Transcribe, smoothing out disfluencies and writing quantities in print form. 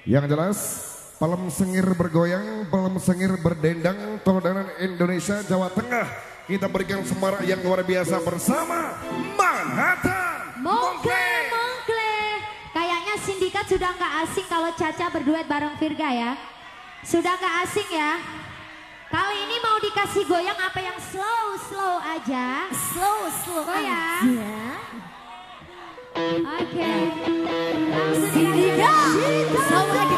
Yang jelas, Palem Sengir bergoyang, Palem Sengir berdendang, Tolodanan Indonesia, Jawa Tengah. Kita berikan semarak yang luar biasa bersama Manhattan Mongkle. Kayaknya sindikat sudah nggak asing kalau Caca berduet bareng Virga ya. Sudah nggak asing ya. Kali ini mau dikasih goyang apa yang slow aja. Slow goyang. Oke. Langsung dikasih.